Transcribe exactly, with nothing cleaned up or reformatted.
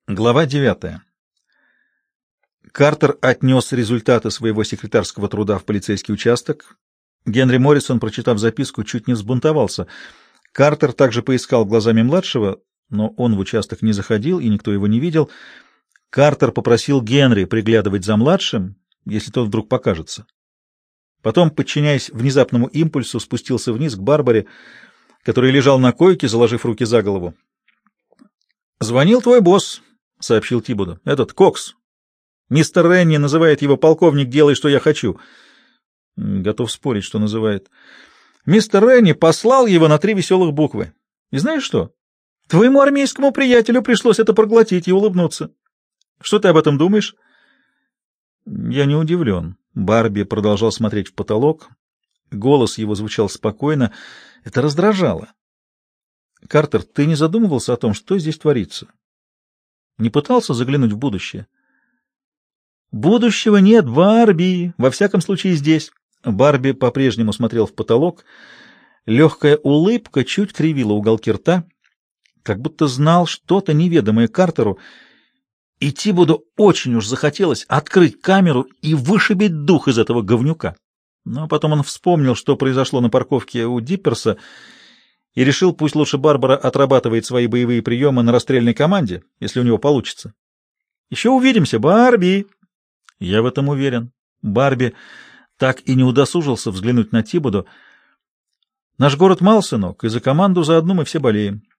Глава девятая. Картер отнес результаты своего секретарского труда в полицейский участок. Генри Моррисон, прочитав записку, чуть не взбунтовался. Картер также поискал глазами младшего, но он в участок не заходил, и никто его не видел. Картер попросил Генри приглядывать за младшим, если тот вдруг покажется. Потом, подчиняясь внезапному импульсу, спустился вниз к Барбаре, который лежал на койке, заложив руки за голову. «Звонил твой босс», — сообщил Тибудо. — Этот Кокс. Мистер Ренни называет его полковник «Делай, что я хочу». Готов спорить, что называет. Мистер Ренни послал его на три веселых буквы. И знаешь что? Твоему армейскому приятелю пришлось это проглотить и улыбнуться. Что ты об этом думаешь? Я не удивлен. Барби продолжал смотреть в потолок. Голос его звучал спокойно. Это раздражало. Картер, ты не задумывался о том, что здесь творится? Не пытался заглянуть в будущее? Будущего нет, Барби, во всяком случае здесь. Барби по-прежнему смотрел в потолок. Легкая улыбка чуть кривила уголки рта, как будто знал что-то неведомое Картеру, и Тибуду очень уж захотелось открыть камеру и вышибить дух из этого говнюка. Но потом он вспомнил, что произошло на парковке у Дипперса, и решил, пусть лучше Барбара отрабатывает свои боевые приемы на расстрельной команде, если у него получится. Еще увидимся, Барби! Я в этом уверен. Барби так и не удосужился взглянуть на Тибуду. Наш город мал, сынок, и за команду заодно мы все болеем.